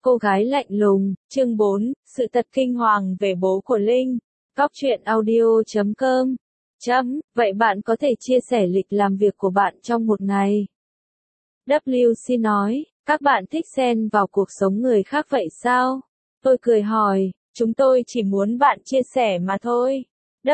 Cô gái lạnh lùng, chương 4, sự thật kinh hoàng về bố của Linh. Góc truyện audio.com. Vậy bạn có thể chia sẻ lịch làm việc của bạn trong một ngày? WC nói, các bạn thích xen vào cuộc sống người khác vậy sao? Tôi cười hỏi, chúng tôi chỉ muốn bạn chia sẻ mà thôi.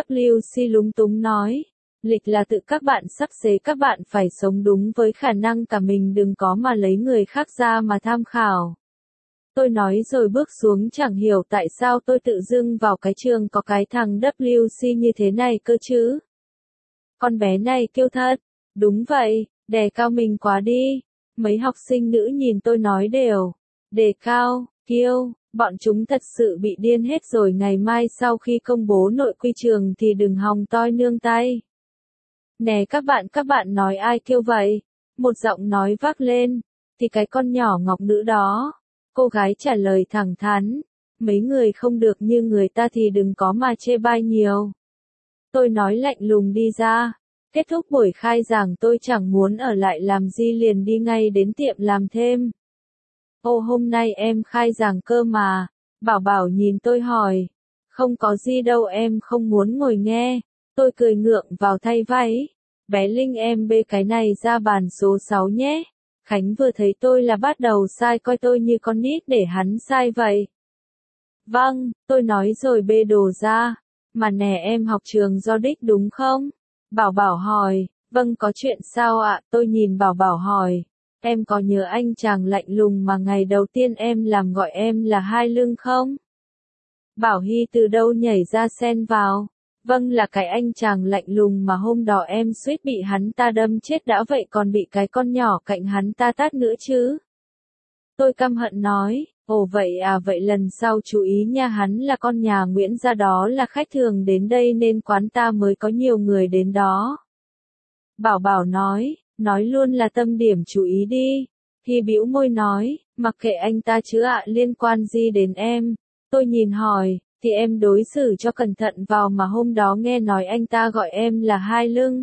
WC lúng túng nói, lịch là tự các bạn sắp xếp, các bạn phải sống đúng với khả năng cả mình, đừng có mà lấy người khác ra mà tham khảo. Tôi nói rồi bước xuống, chẳng hiểu tại sao tôi tự dưng vào cái trường có cái thằng WC như thế này cơ chứ. Con bé này kiêu thật. Đúng vậy, đề cao mình quá đi. Mấy học sinh nữ nhìn tôi nói đều. Đề cao, kiêu, bọn chúng thật sự bị điên hết rồi. Ngày mai sau khi công bố nội quy trường thì đừng hòng toi nương tay. Nè các bạn nói ai kiêu vậy? Một giọng nói vác lên. Thì cái con nhỏ ngọc nữ đó. Cô gái trả lời thẳng thắn, mấy người không được như người ta thì đừng có mà chê bai nhiều. Tôi nói lạnh lùng đi ra. Kết thúc buổi khai giảng tôi chẳng muốn ở lại làm gì, liền đi ngay đến tiệm làm thêm. Ô, hôm nay em khai giảng cơ mà. Bảo Bảo nhìn tôi hỏi. Không có gì đâu, em không muốn ngồi nghe. Tôi cười ngượng vào thay váy. Bé Linh, em bê cái này ra bàn số 6 nhé. Khánh vừa thấy tôi là bắt đầu sai, coi tôi như con nít để hắn sai vậy. Vâng, tôi nói rồi bê đồ ra. Mà nè, em học trường do đích đúng không? Bảo Bảo hỏi. Vâng, có chuyện sao ạ? Tôi nhìn Bảo Bảo hỏi. Em có nhớ anh chàng lạnh lùng mà ngày đầu tiên em làm gọi em là Hai Lưng không? Bảo Hy từ đâu nhảy ra xen vào. Vâng, là cái anh chàng lạnh lùng mà hôm đó em suýt bị hắn ta đâm chết đã vậy còn bị cái con nhỏ cạnh hắn ta tát nữa chứ. Tôi căm hận nói, ồ vậy à, vậy lần sau chú ý nha, hắn là con nhà Nguyễn gia, đó là khách thường đến đây nên quán ta mới có nhiều người đến đó. Bảo Bảo nói luôn là tâm điểm chú ý đi. Thì bĩu môi nói, mặc kệ anh ta chứ ạ, liên quan gì đến em. Tôi nhìn hỏi, thì em đối xử cho cẩn thận vào mà hôm đó nghe nói anh ta gọi em là Hai Lưng.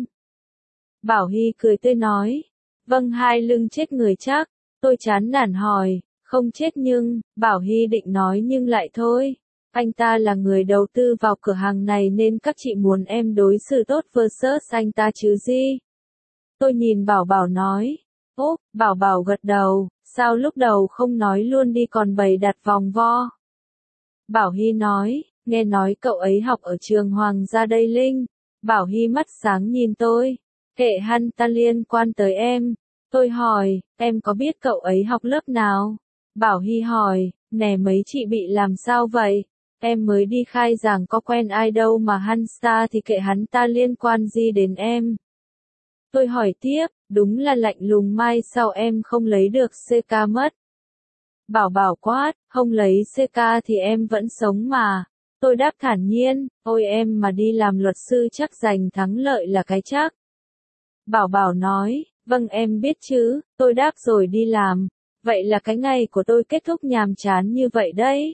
Bảo Hy cười tươi nói, vâng, Hai Lưng chết người chắc. Tôi chán nản hỏi, không chết nhưng, Bảo Hy định nói nhưng lại thôi. Anh ta là người đầu tư vào cửa hàng này nên các chị muốn em đối xử tốt versus anh ta chứ gì. Tôi nhìn Bảo Bảo nói, ốp, Bảo Bảo gật đầu, sao lúc đầu không nói luôn đi còn bày đặt vòng vo. Bảo Hy nói, nghe nói cậu ấy học ở trường Hoàng gia đây Linh. Bảo Hy mắt sáng nhìn tôi, kệ hắn ta, liên quan tới em. Tôi hỏi, em có biết cậu ấy học lớp nào? Bảo Hy hỏi, nè mấy chị bị làm sao vậy? Em mới đi khai giảng có quen ai đâu mà hắn ta, thì kệ hắn ta, liên quan gì đến em? Tôi hỏi tiếp, đúng là lạnh lùng, mai sao em không lấy được CK mất? Bảo Bảo quát, không lấy CK thì em vẫn sống mà. Tôi đáp thản nhiên, ôi em mà đi làm luật sư chắc giành thắng lợi là cái chắc. Bảo Bảo nói, vâng em biết chứ. Tôi đáp rồi đi làm. Vậy là cái ngày của tôi kết thúc nhàm chán như vậy đấy.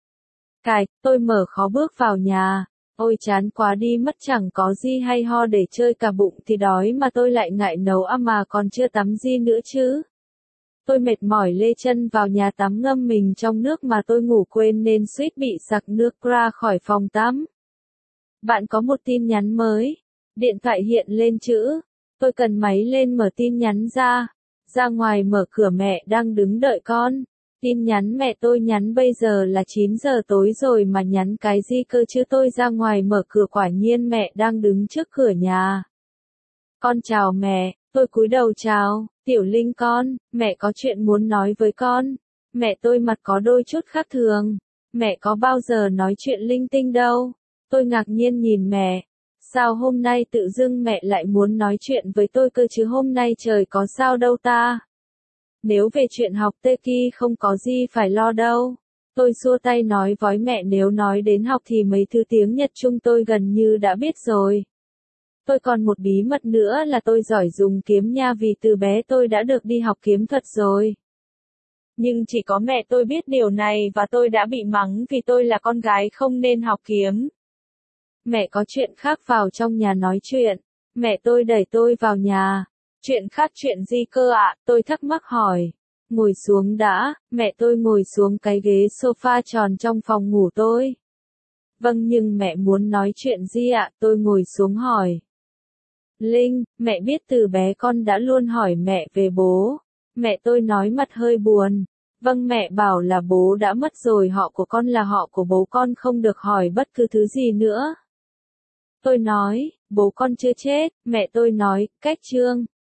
Tôi mở khó bước vào nhà. Ôi chán quá đi mất, chẳng có gì hay ho để chơi cả, bụng thì đói mà tôi lại ngại nấu ăn mà còn chưa tắm gì nữa chứ. Tôi mệt mỏi lê chân vào nhà tắm, ngâm mình trong nước mà tôi ngủ quên nên suýt bị sặc nước ra khỏi phòng tắm. Bạn có một tin nhắn mới. Điện thoại hiện lên chữ. Tôi cần máy lên mở tin nhắn ra. Ra ngoài mở cửa, mẹ đang đứng đợi con. Tin nhắn mẹ tôi nhắn bây giờ là 9 giờ tối rồi mà nhắn cái gì cơ chứ. Tôi ra ngoài mở cửa, quả nhiên mẹ đang đứng trước cửa nhà. Con chào mẹ. Tôi cúi đầu chào, Tiểu Linh con, mẹ có chuyện muốn nói với con. Mẹ tôi mặt có đôi chút khác thường. Mẹ có bao giờ nói chuyện linh tinh đâu. Tôi ngạc nhiên nhìn mẹ. Sao hôm nay tự dưng mẹ lại muốn nói chuyện với tôi cơ chứ, hôm nay trời có sao đâu ta. Nếu về chuyện học tê ki không có gì phải lo đâu. Tôi xua tay nói với mẹ, nếu nói đến học thì mấy thứ tiếng Nhật Trung tôi gần như đã biết rồi. Tôi còn một bí mật nữa là tôi giỏi dùng kiếm nha, vì từ bé tôi đã được đi học kiếm thuật rồi. Nhưng chỉ có mẹ tôi biết điều này và tôi đã bị mắng vì tôi là con gái không nên học kiếm. Mẹ có chuyện khác, vào trong nhà nói chuyện. Mẹ tôi đẩy tôi vào nhà. Chuyện khác chuyện gì cơ ạ? Tôi thắc mắc hỏi. ngồi xuống đã, mẹ tôi ngồi xuống cái ghế sofa tròn trong phòng ngủ tôi. Vâng nhưng mẹ muốn nói chuyện gì ạ? Tôi ngồi xuống hỏi. Linh, mẹ biết từ bé con đã luôn hỏi mẹ về bố. Mẹ tôi nói mặt hơi buồn. Vâng mẹ bảo là bố đã mất rồi, họ của con là họ của bố, con không được hỏi bất cứ thứ gì nữa. Tôi nói, bố con chưa chết, mẹ tôi nói, cách Trương.